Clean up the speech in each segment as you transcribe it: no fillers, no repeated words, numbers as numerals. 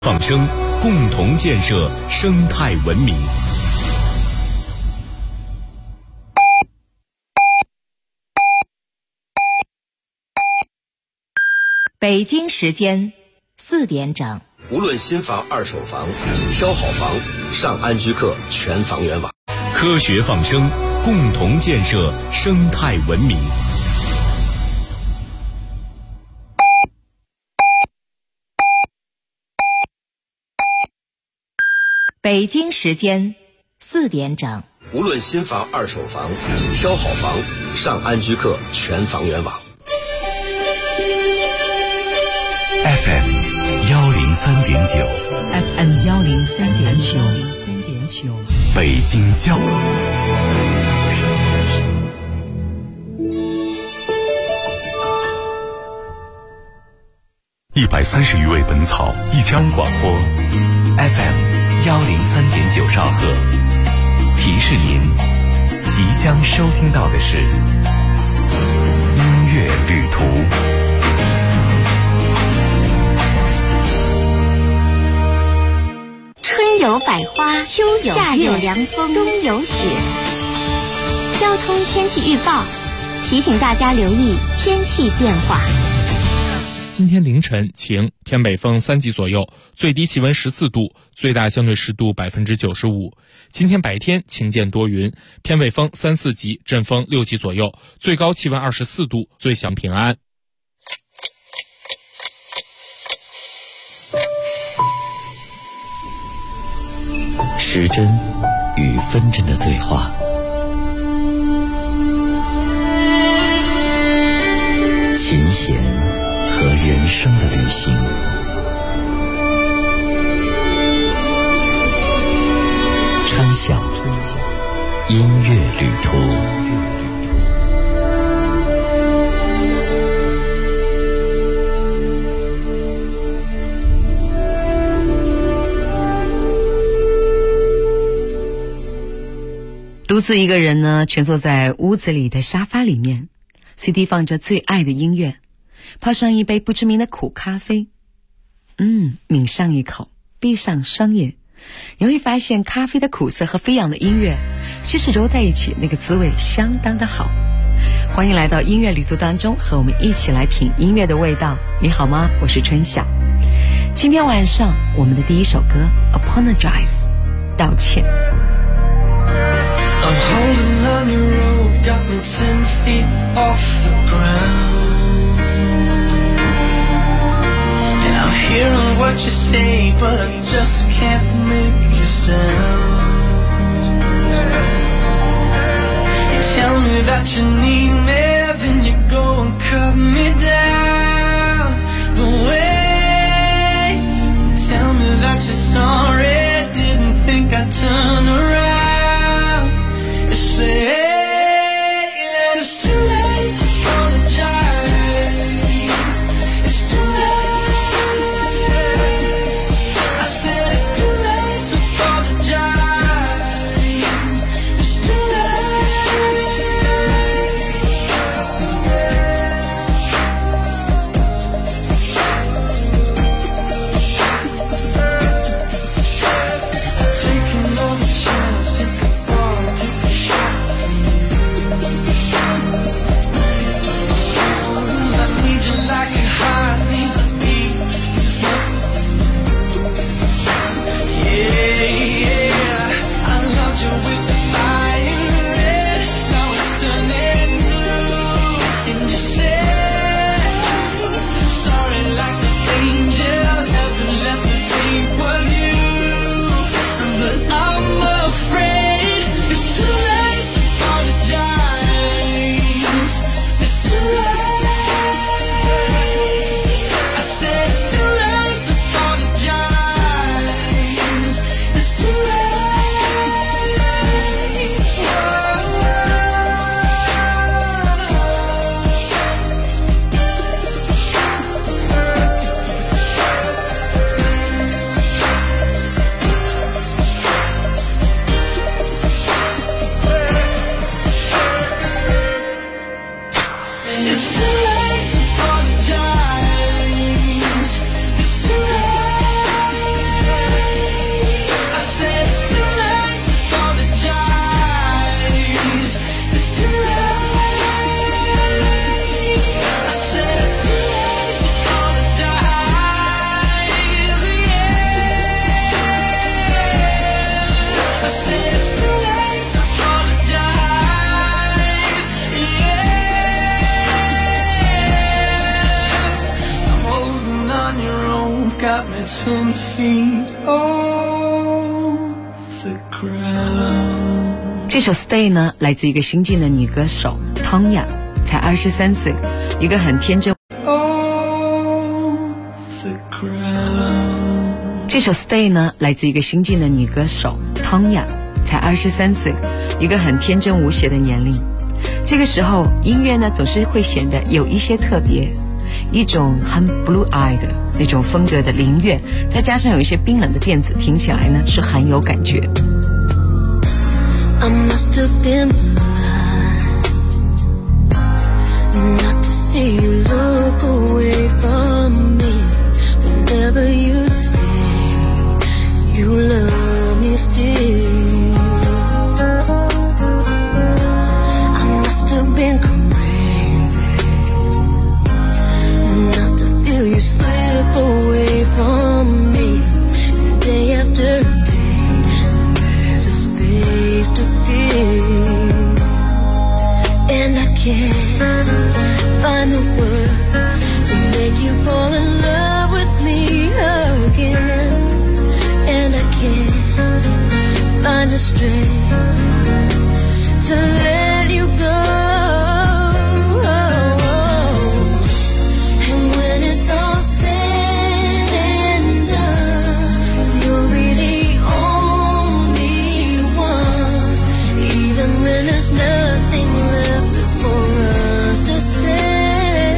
放生，共同建设生态文明。 北京时间4点整。 无论新房、二手房，挑好房，上安居客全房源网。 科学放生，共同建设生态文明。 北京时间4点整。 无论新房、二手房，挑好房，上安居客全房源网。 FM 103.9 FM 103.9 北京交130余位本草一腔广播 FM 103.9兆赫，提示您即将收听到的是音乐旅途。 春有百花，秋有夏有凉风，冬有雪。交通天气预报提醒大家留意天气变化。 今天凌晨晴，偏北风3级左右，最低气温14度，最大相对湿度95%。今天白天晴间多云，偏北风3、4级，阵风6级左右，最高气温24度，最享平安。 时针与分针的对话，琴弦和人生的旅行，春晓音乐旅途。 独自一个人呢，蜷坐在屋子里的沙发里面， CD 放着最爱的音乐，泡上一杯不知名的苦咖啡，抿上一口，闭上双眼，你会发现咖啡的苦涩和飞扬的音乐其实揉在一起，那个滋味相当的好。欢迎来到音乐旅途当中，和我们一起来品音乐的味道。你好吗？我是春晓。今天晚上我们的第一首歌 Apologize 道歉。 I'm holding on your rope, got me 10 feet off the ground. And I'm hearing what you say, but I just can't make a sound. You tell me that you need me, then you go and cut me down. But wait, tell me that you're sorry, didn't think I'd turn around.You say that it's too late to apologize. It's too late. I said it's too late to apologize. It's too late. 10 feet off the ground。 这首 Stay 呢，来自一个新晋的女歌手 Tonya， 才23岁，一个很天真。这首 Stay 呢，来自一个新晋的女歌手 Tonya， 才23岁，一个很天真无邪的年龄。这个时候，音乐呢总是会显得有一些特别，一种很 blue eye 的那种风格的灵乐，再加上有一些冰冷的电子，听起来呢是很有感觉。 I must have been blind not to see you look away from me whenever you'd say you love me still. I must have been crazy not to feel you slip away from me day after day. There's a space to fill, and I can't find the words to make you fall in love with me again. And I can't find the strength to let you go. And when it's all said and done, you'll be the only one, even when there's nothing left for us to say.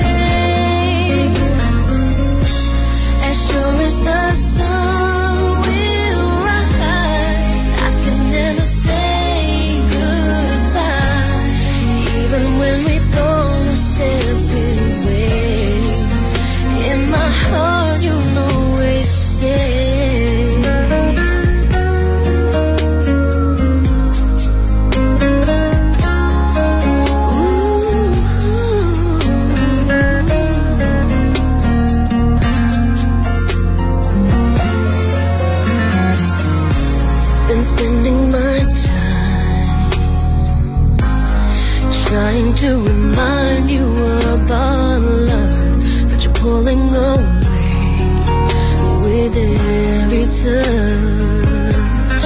As sure as the sun will rise, I can never say goodbye, even when we go our separate ways. In my heart you'll always stay. Been spending my time trying to remind you of our love, but you're pulling away with every touch.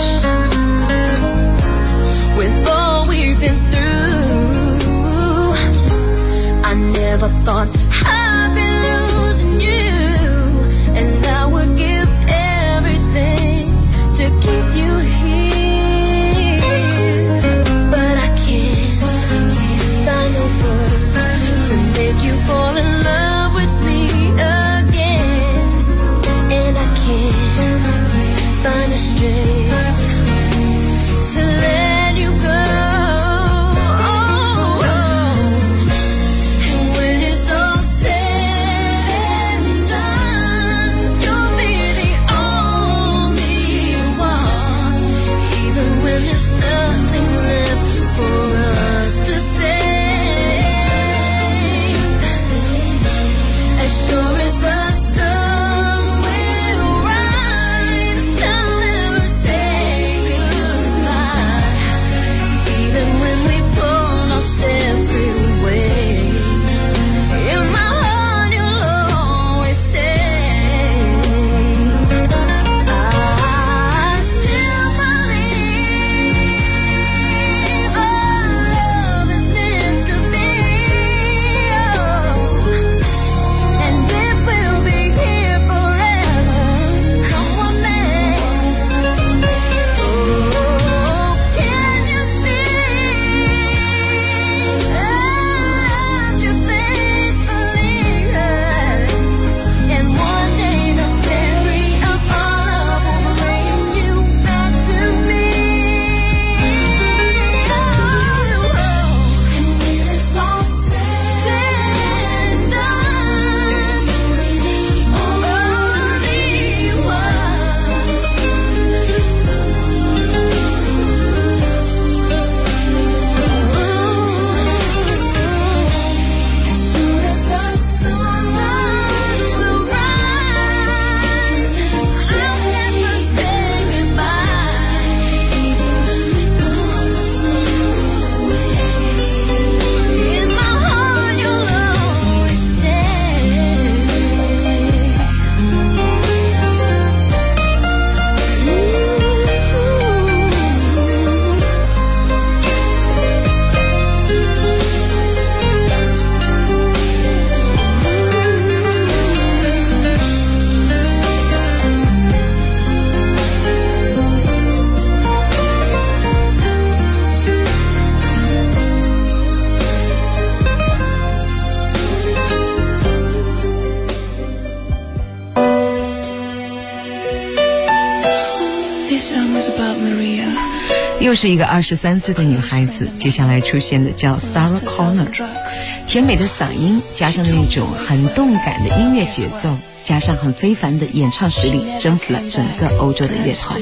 With all we've been through, I never thought I'd be losing you, and I would give everything to keep you here. But I can't find the words to make you fall in love with me again. And I can't find the strength to let you go. And when it's all 又是一个23岁的女孩子，接下来出现的叫 Sarah Connor， 甜美的嗓音加上那种很动感的音乐节奏，加上很非凡的演唱实力，征服了整个欧洲的乐团。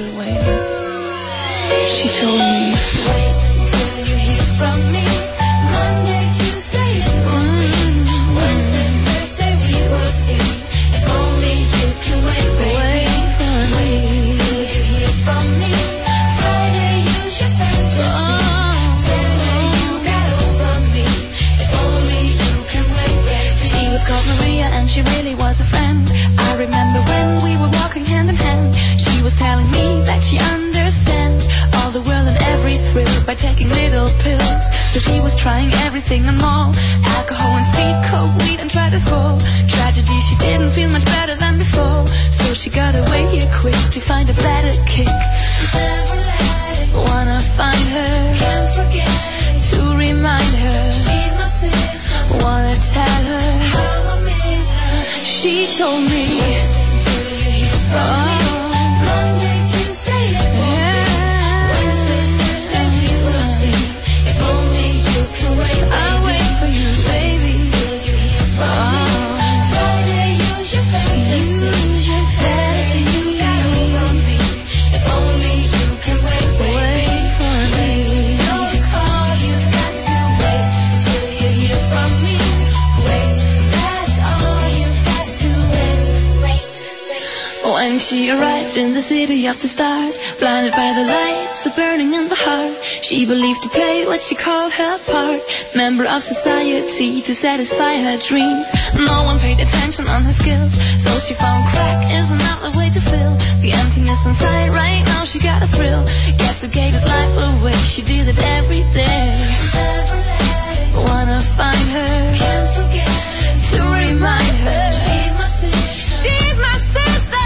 She told me, wait till you hear from me. Monday, Tuesday, it won't be. Wednesday, Thursday, we will see. If only you can wait, baby. Wait till you hear from me. Friday, use your fantasy. Saturday, you got over me. If only you can wait, baby. She was called Maria and she really was a friend. I remember when we were walking hand in hand. She was telling me that she understands all the world and every thrill by taking little pills. So she was trying everything and more. Alcohol and speed, coke, weed and tried to score. Tragedy, she didn't feel much better than before. So she got away here quick to find a better kick. Never let it. Wanna find her, can't forget to remind her she's my sister. Wanna tell her how I miss her. She told me, wait till you hear from me. Monday, Tuesday, it won't be. Wednesday, Thursday, we will see. If only you can wait, I'll wait for you, baby. Till you hear from me. Friday, use your fantasy. Fantasy, you got over me. If only you can wait, wait for me. Don't call, you've got to wait till you hear from me. Wait, that's all you've got to wait. When she arrived in the city of the stars, blinded by the lights so burning in the heart, she believed to play what she called her part, member of society to satisfy her dreams. No one paid attention on her skills, so she found crack is another way to fill the emptiness inside. Right now she got a thrill. Guess who gave his life away? She did it every day. Never let it. Wanna find her, can't forget to remind her she's my sister. She's my sister.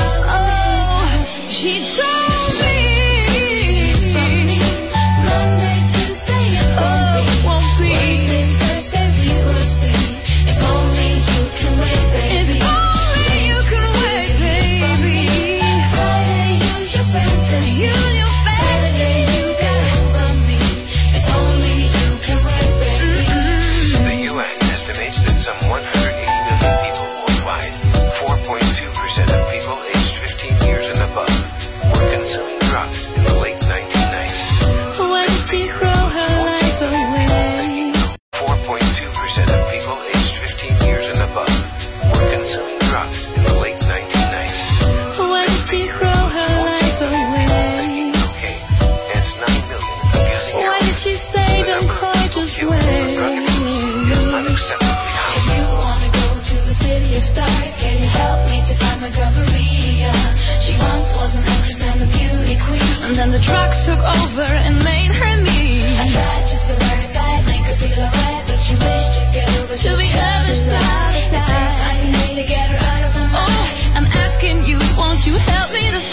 She told me, from me, Monday, Tuesday, it won't be. Wednesday, Thursday, we will see. If only you can wait, baby. If only you can wait, baby. Friday, use your fantasy. Use your fantasy. Saturday, you got over me. If only you can wait, baby. The UN estimates that some 180 million people worldwide, 4.2% of people aged 15 years and above, were consuming drugs in the late 1990s. Why did she throw her life away? 4.2% of people aged 15 years and above were consuming drugs in the late 1990s. Why did she throw her life away? Cocaine and 9 million abusing Why did she say don't call, just wait? is unacceptably high. If you wanna go to the city of stars, can you help me to find my girl Maria? She once was an actress and a beauty queen, and then the drugs took over and made her me. I tried to feel by her side, make her feel alright, but she wished to get over to the other side. I can really get her out of my mind. I'm asking you, won't you help me to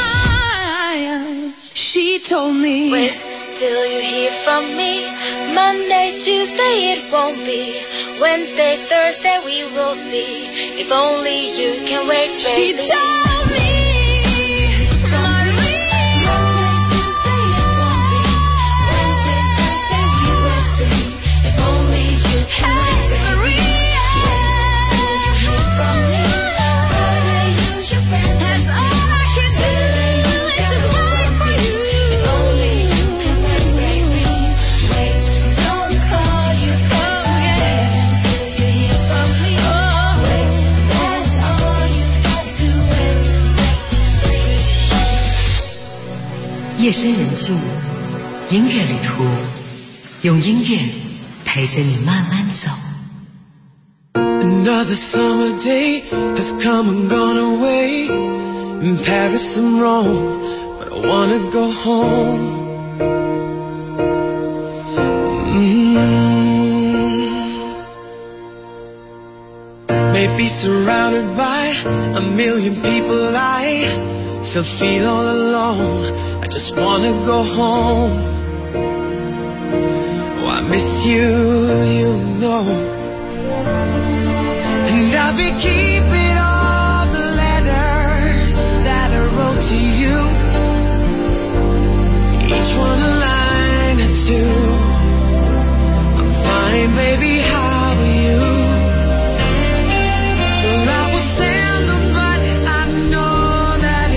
find? She told me, wait till you hear from me. Monday, Tuesday, it won't be. Wednesday, Thursday, we will see. If only you can wait, baby. She told me, Maria. Monday, Tuesday, it won't be. Wednesday, Thursday, we will see. If only you can wait, baby. Maria. Wait till you hear from me. Friday, use your fantasy. That's all I can do. It's just wait for you. If only you can wait, baby. Wait, don't call, you've got to wait till you hear from me. Wait, that's all you've got to wait. 夜深人静，音乐旅途，用音乐陪着你慢慢走。 Another summer day has come and gone away. In Paris and Rome, but I wanna go home. Maybe surrounded by a million people, I still feel all alone. I just wanna go home. Oh, I miss you, you know. And I'll be keeping all the letters that I wrote to you.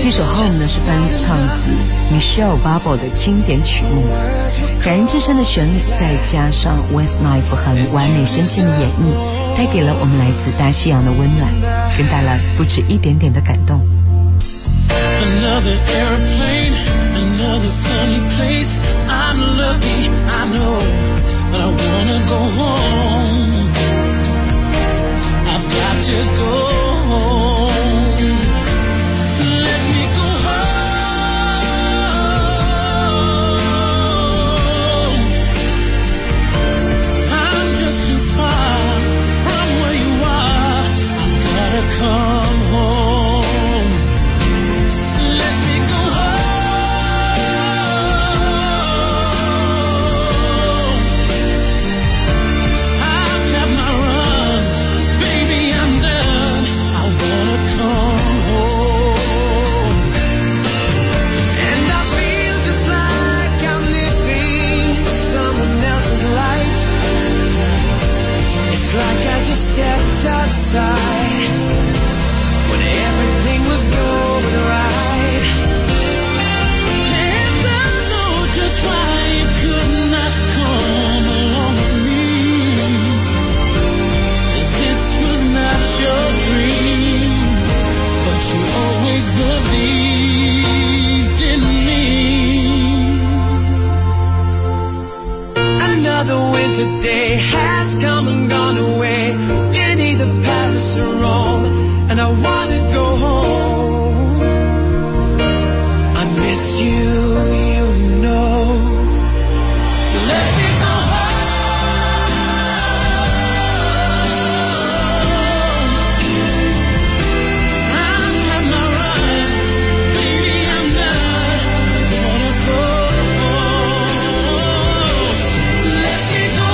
这首 Home 呢是翻唱自 Michelle Bublé 的经典曲目，感人至深的旋律，再加上 Westlife 很完美声线的演绎，带给了我们来自大西洋的温暖，更带来不止一点点的感动。 Another airplane, another sunny place. I'm lucky, I know, but I wanna go home. I've got to go home. Let me go home. I'm just too far from where you are. I've gotta come home. Let me go home. I've had my run, baby, I'm done. I wanna come home. And I feel just like I'm living someone else's life. It's like I just stepped outside when everything was going right. And I know just why you could not come along with me, 'cause this was not your dream, but you always believed in me. Another winter day has come and gone away in either Paris or Rome, and I wanna go home. I miss you, you know. Let me go home. I've had my run, baby, I'm done. I wanna go home. Let me go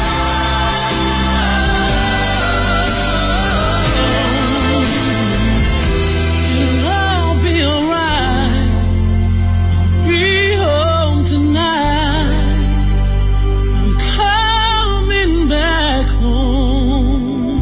home. It'll all be alright. I'll be home tonight. I'm coming back home.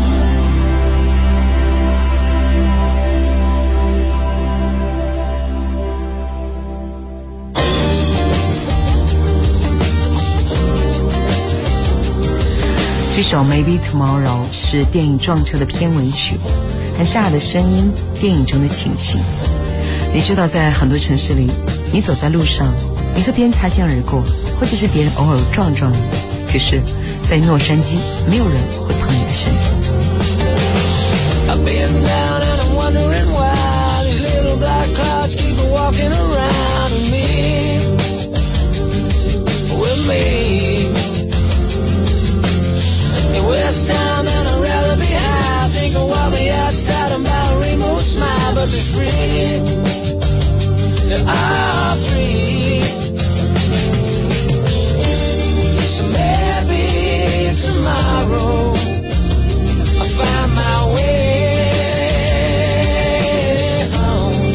这首 Maybe Tomorrow 是电影《撞车》的片尾曲，很沙哑的声音，电影中的情形。你知道，在很多城市里，你走在路上，你和别人擦肩而过，或者是别人偶尔撞撞你，可是，在洛杉矶，没有人会碰你的身体。 I've been down and I'm wondering why these little black clouds keep walking around with me. In West Town and I'd rather be high. Think of what me outside about a rainbow smile, but be free. They are free. So maybe tomorrow I'll find my way home.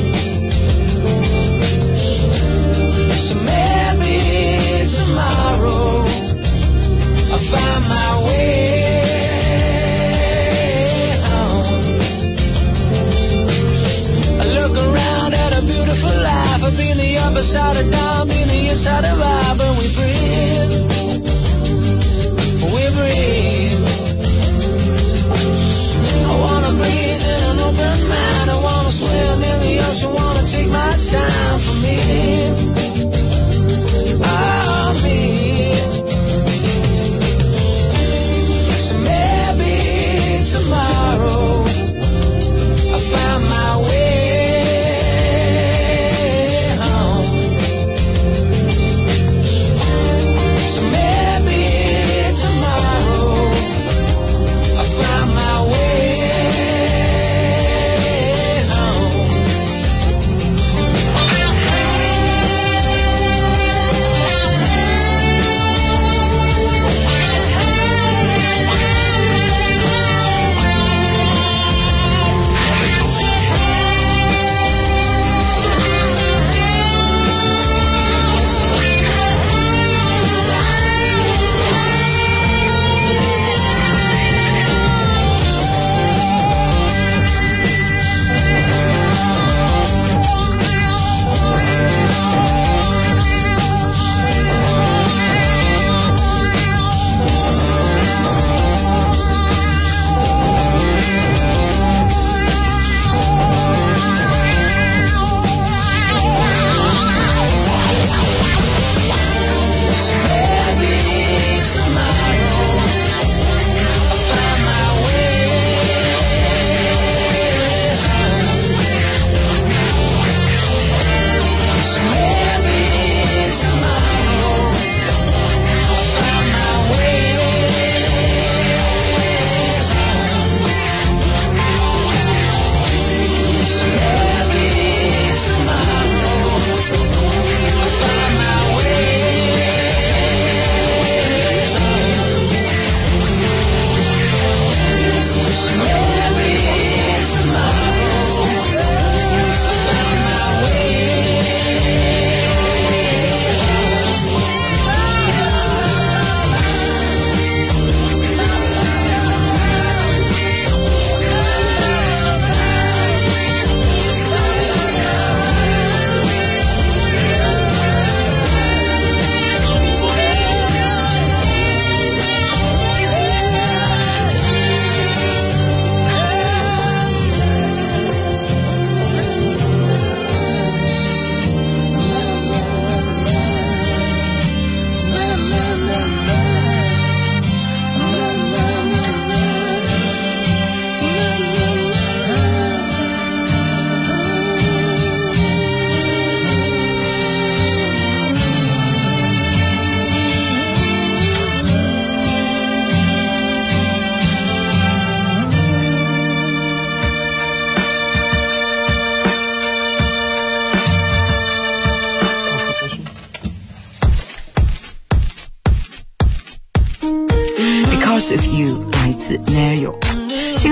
So maybe tomorrow I'll find my way home. I look around at a beautiful life. I've been the upper side of down, been the inside of I, but we breathe. We breathe. I wanna breathe in an open mind. I wanna swim in the ocean, wanna take my time for me. Oh, me. So maybe tomorrow I'll find my way home.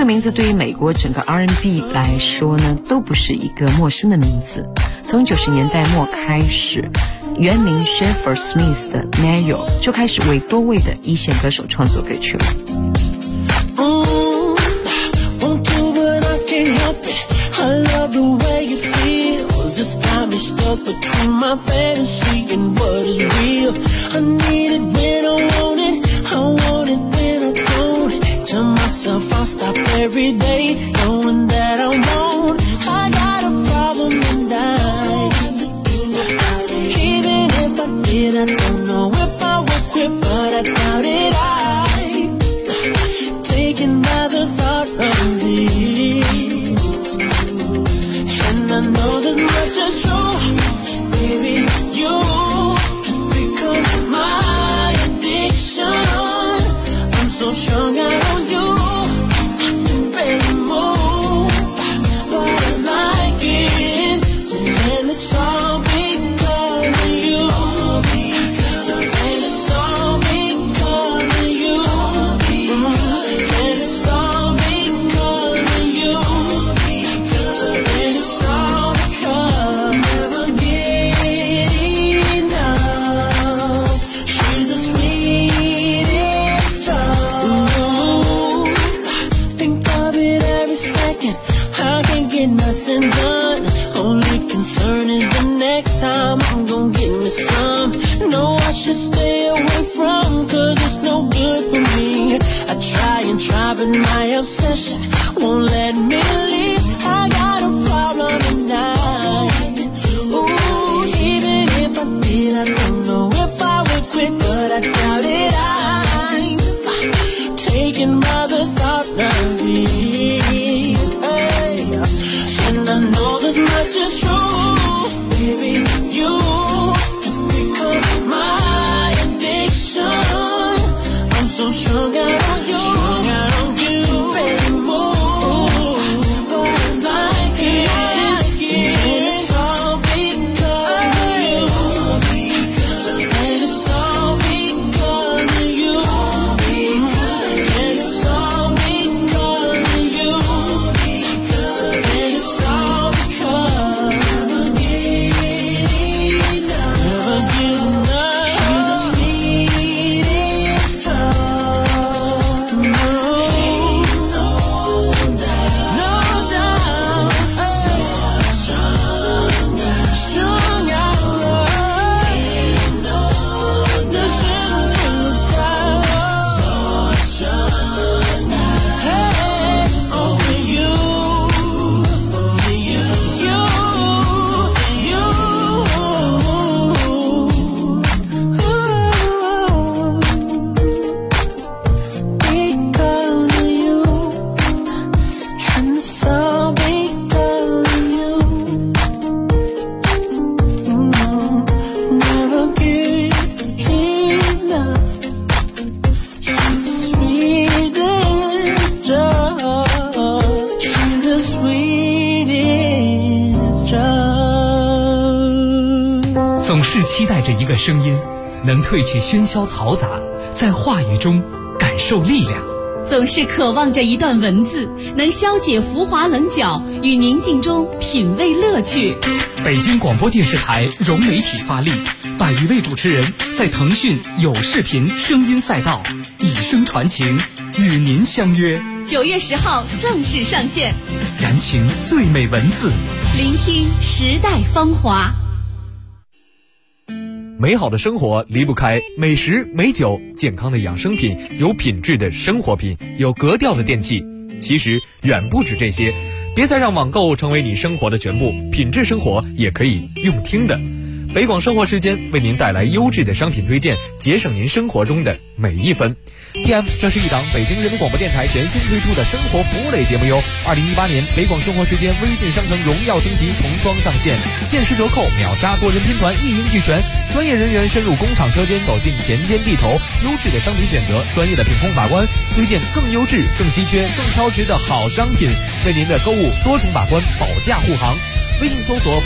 名字对于美国整个 R&B 来说呢，都不是一个陌生的名字。从90年代末开始，原名 Schaefer Smith 的 Nayo 就开始为多位的一线歌手创作歌曲了。 I love the way it feels. It's got me stuck between my fantasy and what is real. I need it when I want it. I want it when I don't. Tell myself I'll stop every day, knowing that I won't. I got a problem and even if I did, I don't know if I would quit, but I doubt it. I'm taken by the thought of this. I know this much is true, baby, you have become my addiction. I'm so strung out on you, I can barely move, but I like it. So then it's all because of you. So then it's all because of you. Then it's all because of you. So then it's all never get enough. She's the sweetest drug. Think of it every second. I can't get nothing done. Only concern is the next time I'm gonna get me some. No, I should stay away from, 'cause it's no good for me. I try and try, but my obsession won't let me leave. I got a problem tonight. Ooh, even if I did, I don't know if I would quit, but I doubt it. I'm taken by the thought of it. Hey. And I know this much is true, baby, you have become my addiction. I'm so strung out on you, barely move, but I like it. It's all because of you. It's all because of you. It's all because of you. It's all because never get enough. She's the sweetest drug. No doubt. Strung out. This is hey, only you, you. Because of you, and it's all because of you. Never get enough. She's the sweetest drug. She's the sweetest drug. 总是期待着一个声音，能褪去喧嚣嘈杂，在话语中感受力量。 总是渴望着一段文字，能消解浮华棱角，与宁静中品味乐趣。 北京广播电视台融媒体发力，100余位主持人在腾讯有视频声音赛道以声传情，与您相约。 9月10号正式上线， 燃情最美文字， 聆听时代芳华。 美好的生活离不开美食、美酒、健康的养生品、有品质的生活品、有格调的电器。其实远不止这些，别再让网购成为你生活的全部，品质生活也可以用听的。北广生活时间为您带来优质的商品推荐，节省您生活中的每一分。PM， 这是一档北京人民广播电台全新推出的生活服务类节目哟。2018年北广生活时间微信商城荣耀升级重装上线，限时折扣，秒杀多人拼团，一应俱全。专业人员深入工厂车间，走进田间地头，优质的商品选择，专业的品控把关，推荐更优质、更稀缺、更超值的好商品，为您的购物多重把关，保驾护航。微信搜索北广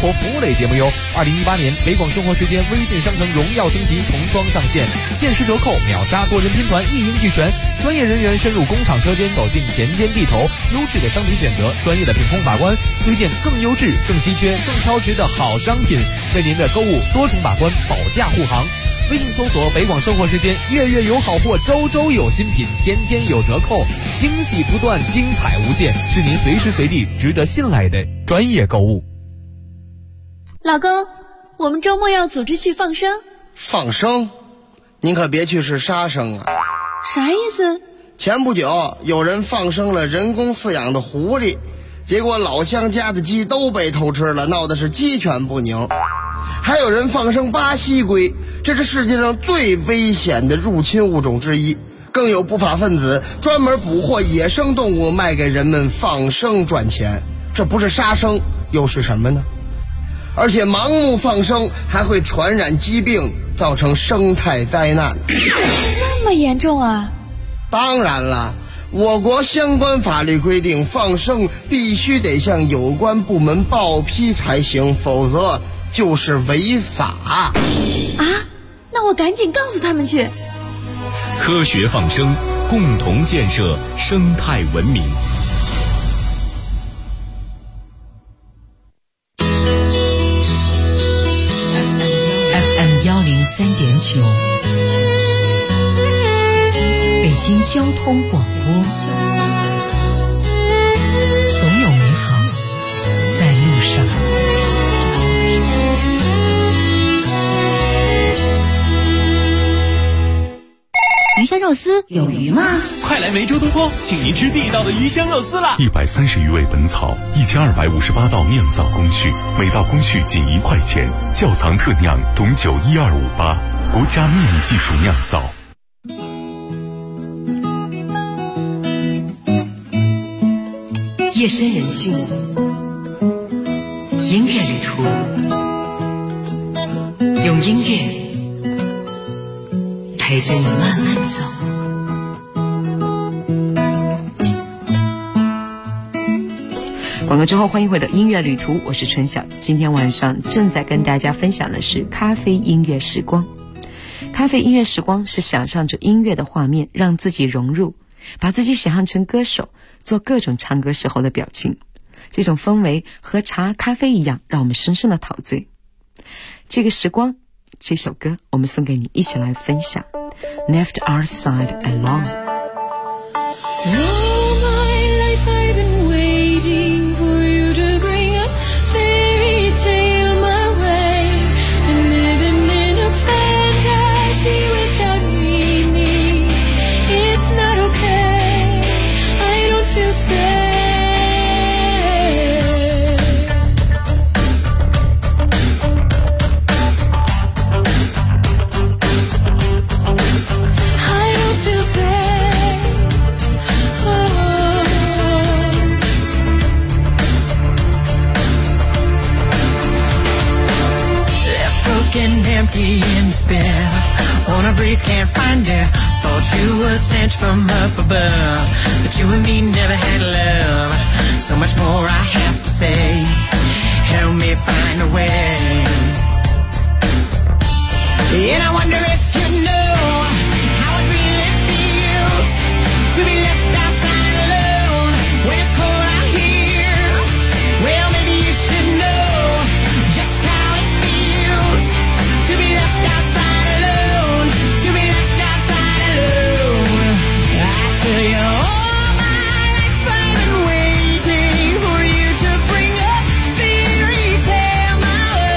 活服务类节目哟。2018年北广生活时间微信商城荣耀升级童装上线，限时折扣，秒杀多人拼团，一应俱全。专业人员深入工厂车间，走进田间地头，优质的商品选择，专业的品控把关，推荐更优质、更稀缺、更超值的好商品，为您的购物多重把关，保驾护航。微信搜索北广生活时间，月月有好货，周周有新品，天天有折扣，惊喜不断，精彩无限，是您随时随地值得信赖的专业购物。 老公，我们周末要组织去放生。 放生？您可别去是杀生啊！ 啥意思？ 前不久有人放生了人工饲养的狐狸，结果老乡家的鸡都被偷吃了，闹的是鸡犬不宁。还有人放生巴西龟，这是世界上最危险的入侵物种之一。更有不法分子专门捕获野生动物卖给人们放生赚钱，这不是杀生又是什么呢？而且盲目放生还会传染疾病，造成生态灾难。 这么严重啊？ 当然了，我国相关法律规定，放生必须得向有关部门报批才行，否则就是违法。 啊？那我赶紧告诉他们去。 科学放生，共同建设生态文明。 FM 103.9，北京交通广播，总有美好在路上。 鱼香肉丝有鱼吗？ 快来梅州东坡，请您吃地道的鱼香肉丝啦 ！130余味本草，1258道酿造工序，每道工序仅1块钱，窖藏特酿董酒12588，国家秘密技术酿造。 夜深人静，音乐旅途，用音乐陪着你慢慢走。 广告之后，欢迎回到音乐旅途，我是春晓。今天晚上正在跟大家分享的是咖啡音乐时光。咖啡音乐时光是想象着音乐的画面，让自己融入，把自己想象成歌手，做各种唱歌时候的表情。这种氛围和茶咖啡一样，让我们深深的陶醉。这个时光，这首歌我们送给你，一起来分享。Left Our Side Alone。 Empty in despair, wanna breathe, can't find air. Thought you were sent from up above, but you and me never had love. So much more I have to say, help me find a way. And I wonder if you know how it really feels to be left outside alone when it's cold out here. Well, maybe you should know just how it feels to be left outside alone, to be left outside alone. I tell you all my life I've been waiting for you to bring a fairy tale my way.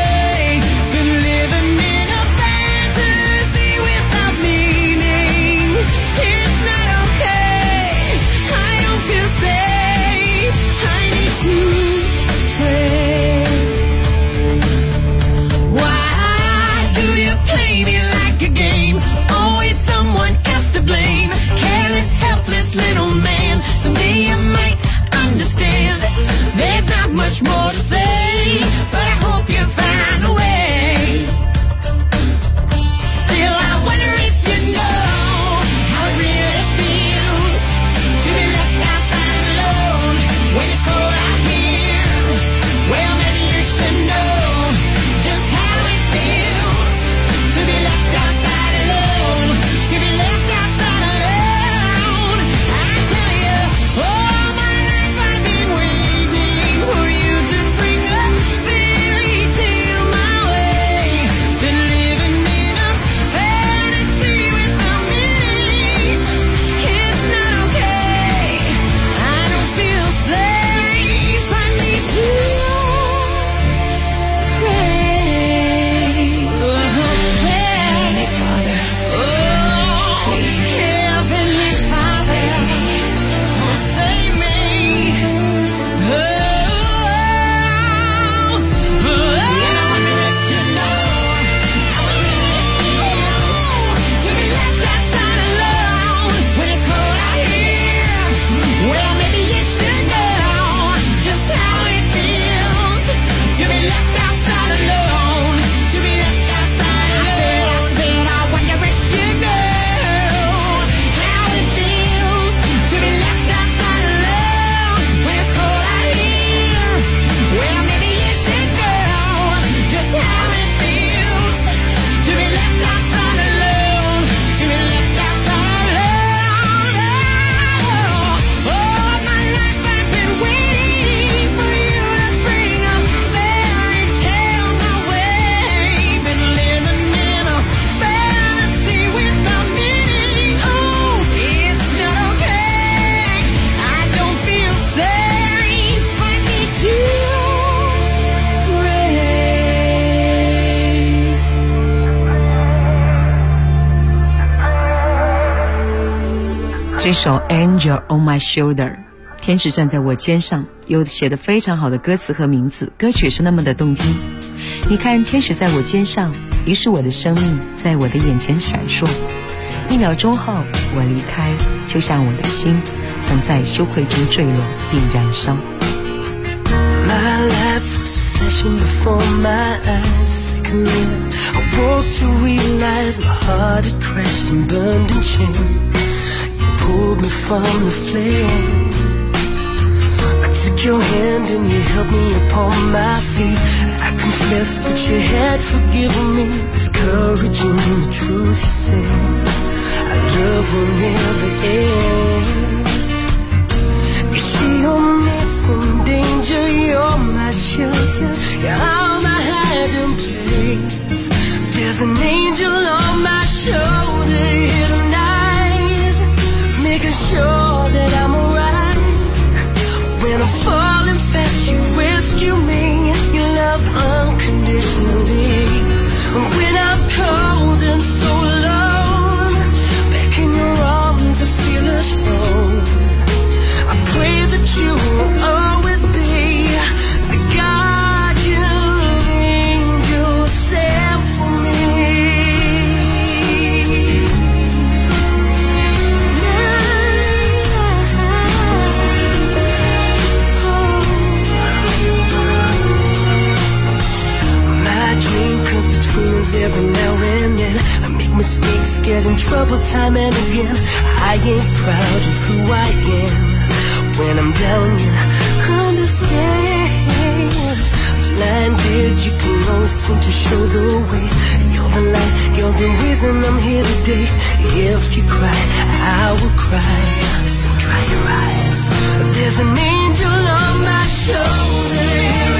这首 Angel on My Shoulder， 天使站在我肩上，有写得非常好的歌词和名字，歌曲也是那么的动听。你看，天使在我肩上，于是我的生命在我的眼前闪烁。1秒钟后，我离开，就像我的心曾在羞愧中坠落并燃烧。 My life was flashing before my eyes. Like a mirror, I woke to realize my heart had crashed and burned and chained. You pulled me from the flames. I took your hand and you held me upon my feet. I confess that you had forgiven me. There's courage in the truth you said. Our love will never end. You shield me from danger, you're my shelter, you're my hiding place. There's an angel on my shoulder here tonight, making sure that I'm alright. When I'm falling fast, you rescue me, you love unconditionally. When I'm cold and so alone, back in your arms I feel us roll. I pray that you will always be the guardian angel sent for me. My dream comes between us every now and then. I make mistakes, get in trouble time and again. I ain't proud of who I am. When I'm down, you understand. Blinded, you can always seem to show the way. You're the light, you're the reason I'm here today. If you cry, I will cry. So dry your eyes. There's an angel on my shoulder.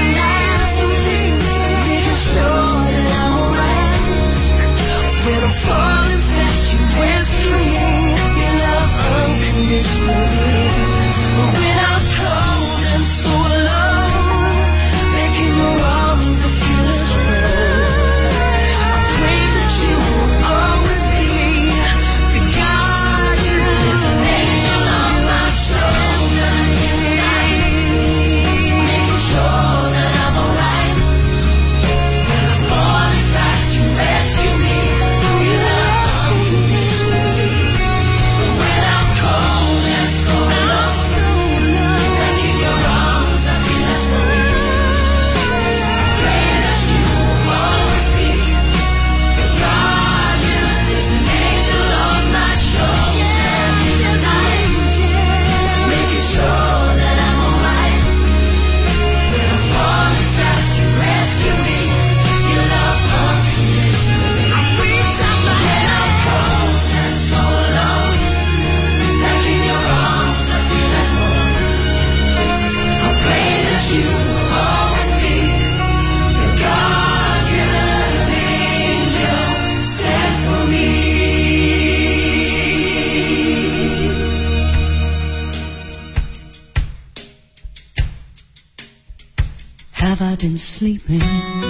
Making sure that I'm alright. When I'm falling fast, you rescue me. You love unconditionally. When I'm cold and so alone, back in your arms I feel us roll. I pray that you will always be the guardian. There's an angel on my shoulder, making sure that I'm alright. When I'm falling fast, you rescue me. You love unconditionally. When I'm cold and so alone, Have I been sleeping?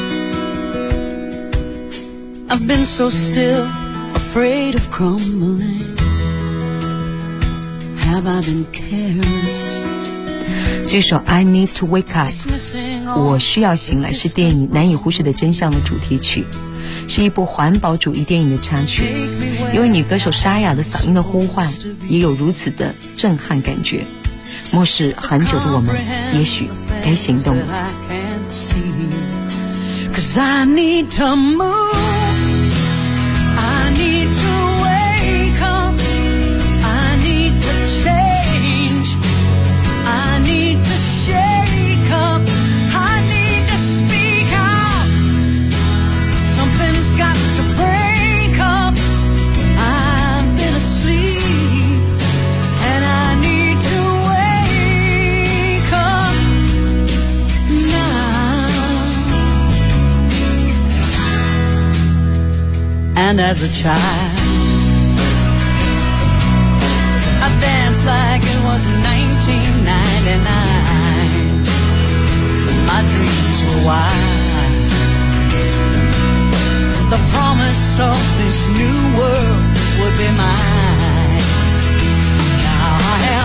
I've been so still, afraid of crumbling. Have I been careless? 这首 I Need to Wake Up 我需要醒来是电影难以忽视的真相的主题曲，是一部环保主义电影的插曲。因为女歌手沙哑的嗓音的呼唤也有如此的震撼感觉。漠视很久的我们，也许该行动了。 Cause I need to move, I need to wake up, I need to change, I need to shake up, I need to speak out. Something's got to break up. I've been asleep and I need to wake up now. And as a child, I danced like it was 1999. My dreams were wild. The promise of this new world would be mine.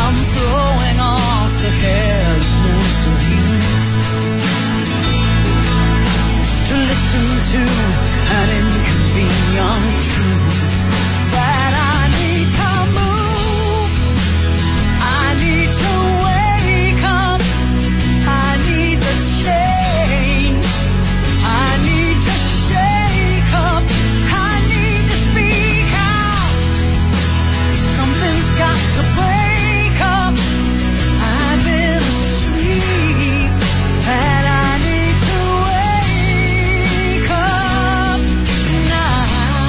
I'm throwing off the carelessness of youth to listen to an inconvenient truth that I need to move, I need to wake up, I need to change, I need to shake up, I need to speak out. Something's got to break up. I've been asleep and I need to wake up now.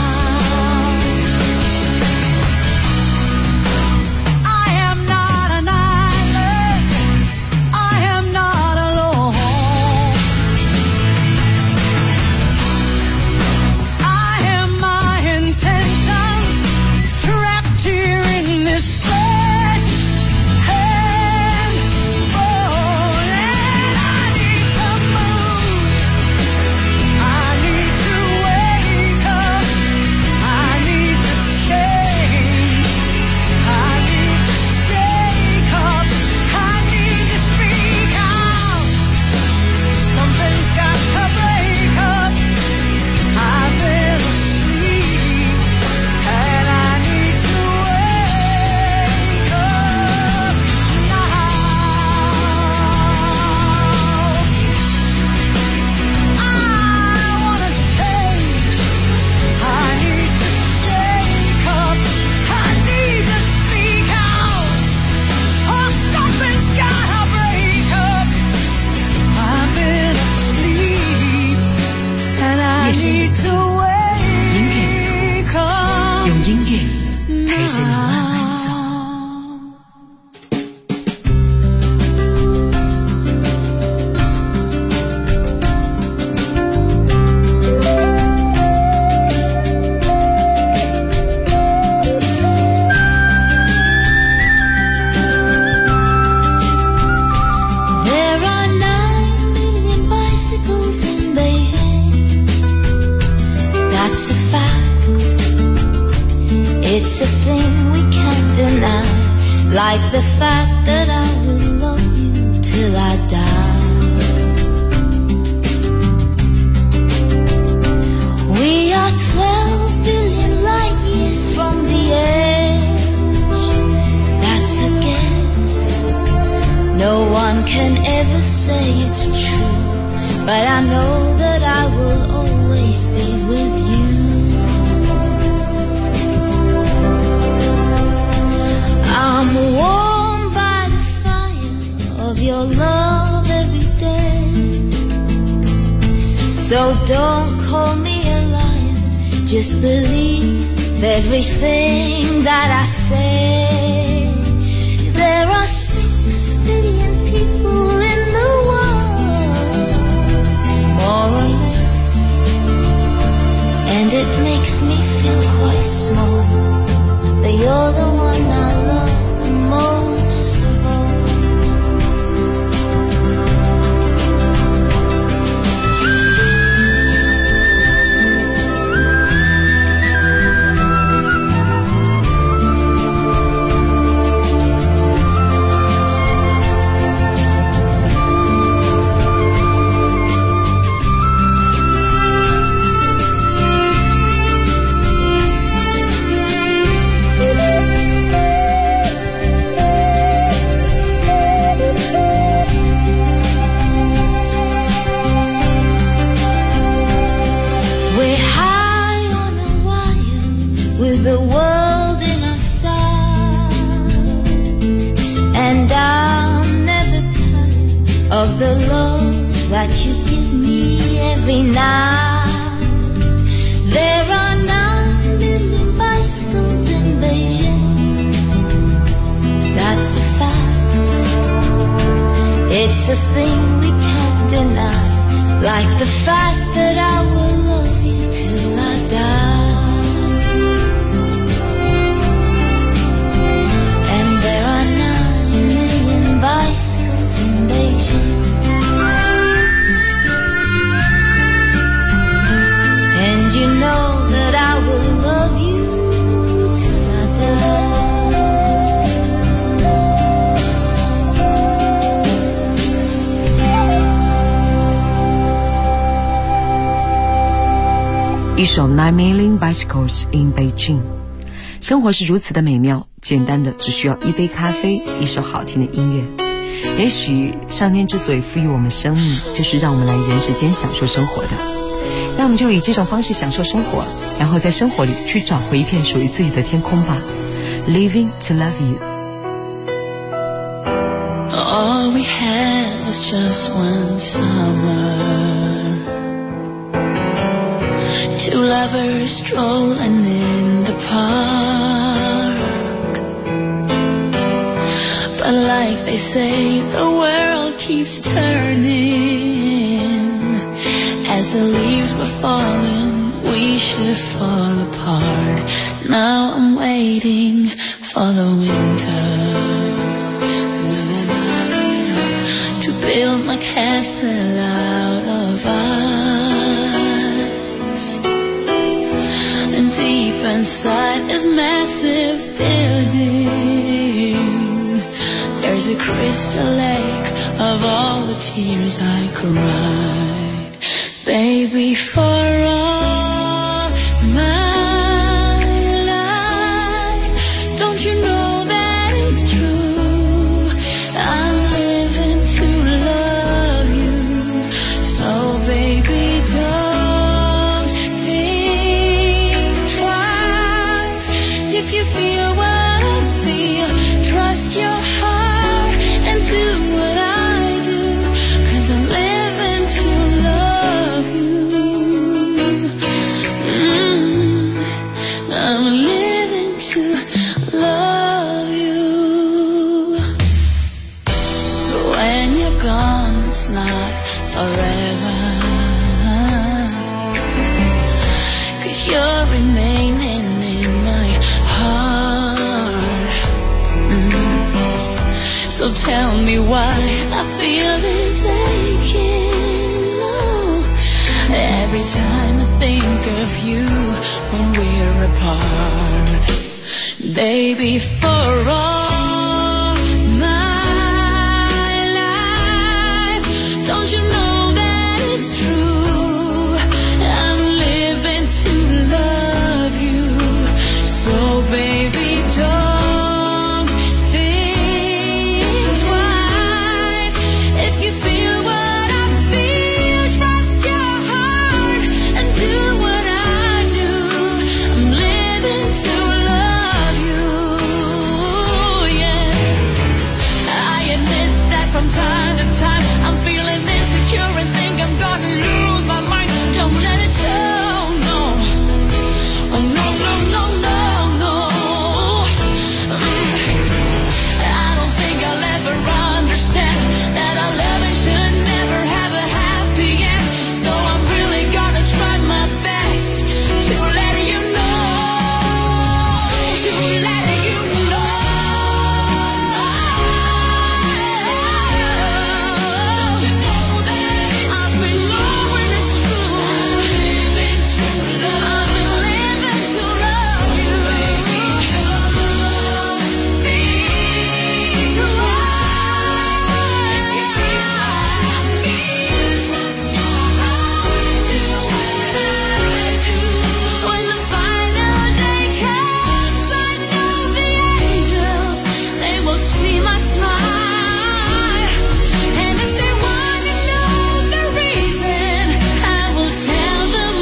I am not an island, I am not alone. I am my intentions trapped here in this flesh and bone, and I need to move, I need to wake up, I need to change, I need to shake up, I need to speak out. Something's got to break up. I've been asleep and I need to wake up now. I wanna change, I need to shake up, I need to speak out, or something's gotta break up. I've been asleep and I need to wake up 用音乐陪着你慢慢走。 There are 9 million bicycles in Beijing. That's a fact. It's a thing we can't deny. Like the fact that I will love you till I die. We are 12 billion light years from the edge. That's a guess. No one can ever say it's true, but I know that I will always be with you. I'm warmed by the fire of your love every day. So don't call me a liar, just believe everything that I say. There are 6 billion people in the world, more or less, and it makes me feel quite small, but you're the one I love the most of all. The world in our sight, and I'm never tired of the love that you give me every night. There are 9 million bicycles in Beijing. That's a fact. It's a thing we can't deny, like the fact that I will love you till I die. Bicycles in Beijing, and you know that I will love you till I die. 一首 9 Million Bicycles in Beijing。 生活是如此的美妙，简单的只需要一杯咖啡，一首好听的音乐。也许上天之所以赋予我们生命，就是让我们来人世间享受生活的。那我们就以这种方式享受生活，然后在生活里去找回一片属于自己的天空吧。 Living to love you。 All we had was just one summer, two lovers strolling in the park. But like they say, the world keeps turning. As the leaves were falling, we should fall apart. Now I'm waiting for the winter to build my castle out of ice. And deep inside this massive building, there's a crystal lake of all the tears I cried. Baby, for all my life, don't you know that it's true? I'm living to love you. So baby, don't think twice. If you feel what I feel, trust your heart and do what I do, 'cause I'm living to love you. I'm living to love you. But when you're gone, it's not forever, 'cause you're remaining in my heart. So tell me why I feel this aching, oh, every time I think of you when we're apart. Baby, for all my life, don't you know that it's true? I'm living to love you. So baby, don't think twice. If you feel what I feel, trust your heart and do what I do. I'm living to love you, yes. I admit that from time to time I'm feeling insecure and think I'm gonna lose my mind. Don't let it show, no. Oh no, no, no, no, no. I don't think I'll ever understand that our loving should never have a happy end. So I'm really gonna try my best to let you know, to let you know. Don't you know that I've been knowing it's true? I'm living to love. I've been living to love you. Baby, don't think twice. If you feel what I feel, trust your heart, do what I do. When the final day comes, I know the angels, they will see my smile. And if they want to know the reason, I will tell them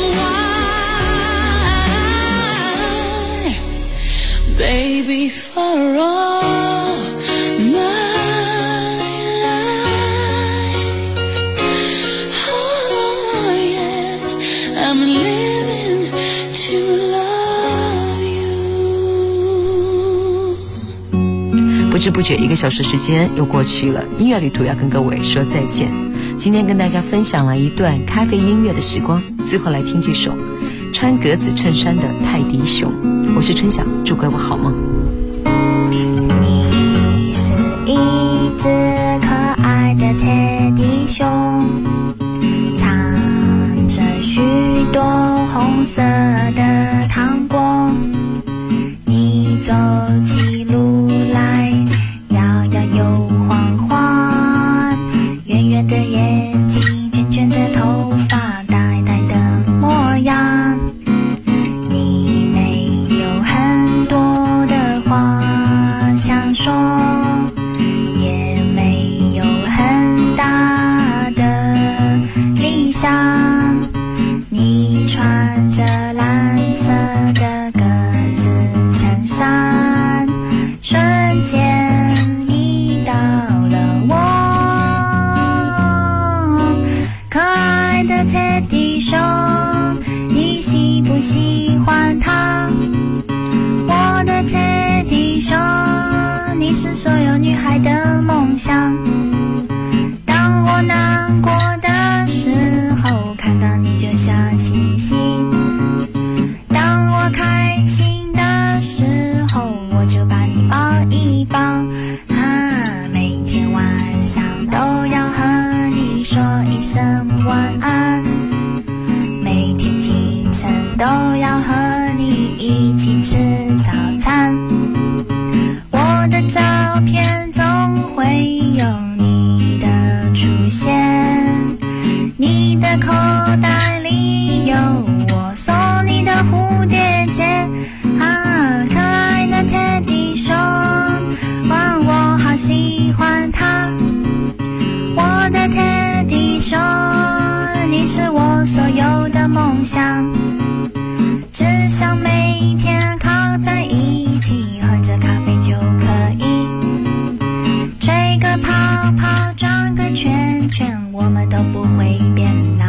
why. Baby, for all my life, oh yes, I'm living to love you. 不知不觉1个小时时间又过去了，音乐旅途要跟各位说再见。今天跟大家分享了一段咖啡音乐的时光，最后来听这首穿格子衬衫的泰迪熊。我是春晓，祝各位好梦。 你是一只可爱的泰迪熊，藏着许多红色的糖果。你走起路来摇摇又晃晃，圆圆的眼睛，卷卷的头发，呆呆的模样。 着蓝色的格子衬衫，瞬间迷倒了我。可爱的泰迪熊，你喜不喜欢它？我的泰迪熊，你是所有女孩的梦想。当我难过的时候，看到你就像星星；当我开心的时候，我就把你抱一抱。每天晚上都要和你说一声晚安，每天清晨都要和你一起吃早餐。我的照片总会有你的出现，你的口袋里有我送你的蝴蝶结。可爱的泰迪熊，我好喜欢它。我的泰迪熊，你是我所有的梦想。只想每天靠在一起，喝着咖啡就可以吹个泡泡，转个圈圈，我们都不会变老。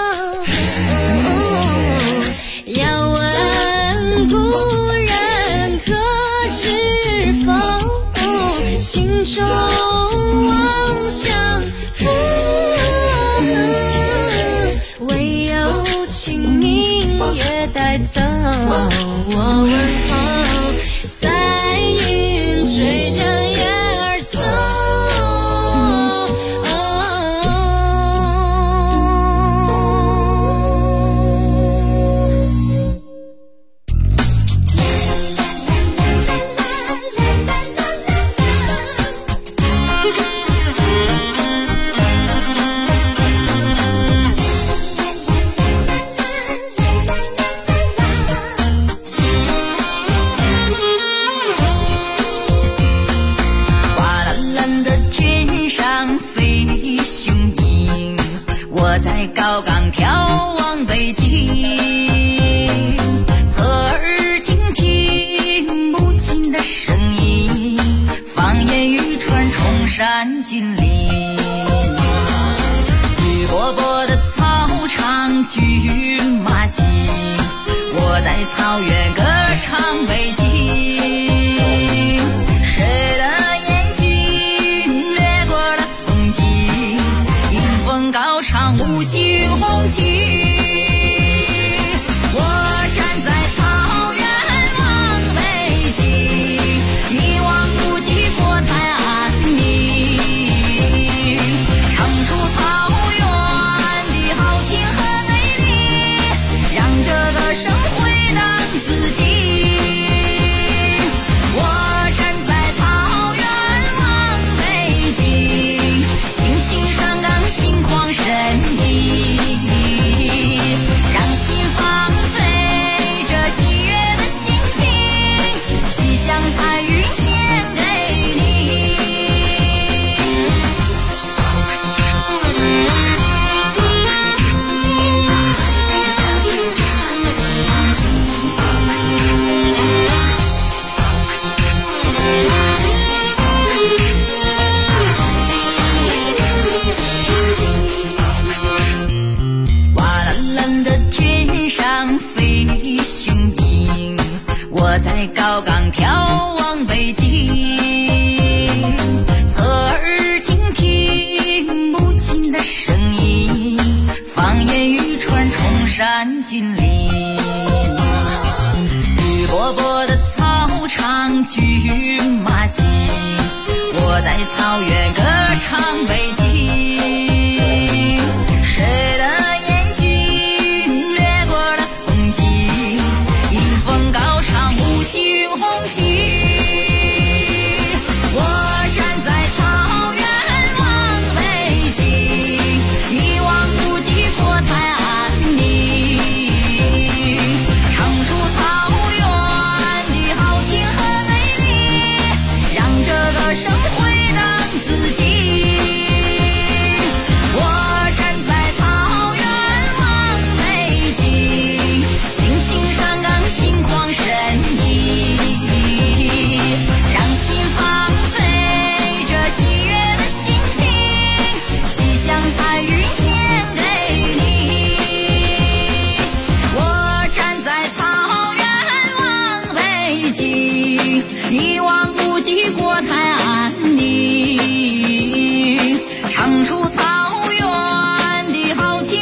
要问故人在走，我问候，在云追着月儿走。 高岗眺望北京，侧耳倾听母亲的声音，放眼欲穿崇山峻岭。绿波波的草场骏马行，我在草原歌唱北京。谁的眼睛掠过了风景，迎风高唱五星红旗。我站在草原望北京，一望无际国泰安宁，唱出草原的豪情和美丽，让这个生回荡自己。我站在草原望北京，轻轻上岗心旷神怡，让心放飞这喜悦的心情，吉祥彩云献给你。瓦蓝蓝的天上飞雄鹰，我在高岗眺望北京，侧耳倾听母亲的声音，放眼欲穿崇山峻岭。绿波波的草场骏马行，我在草原歌唱北京。谁的眼睛掠过了风景，迎风高唱五星红旗。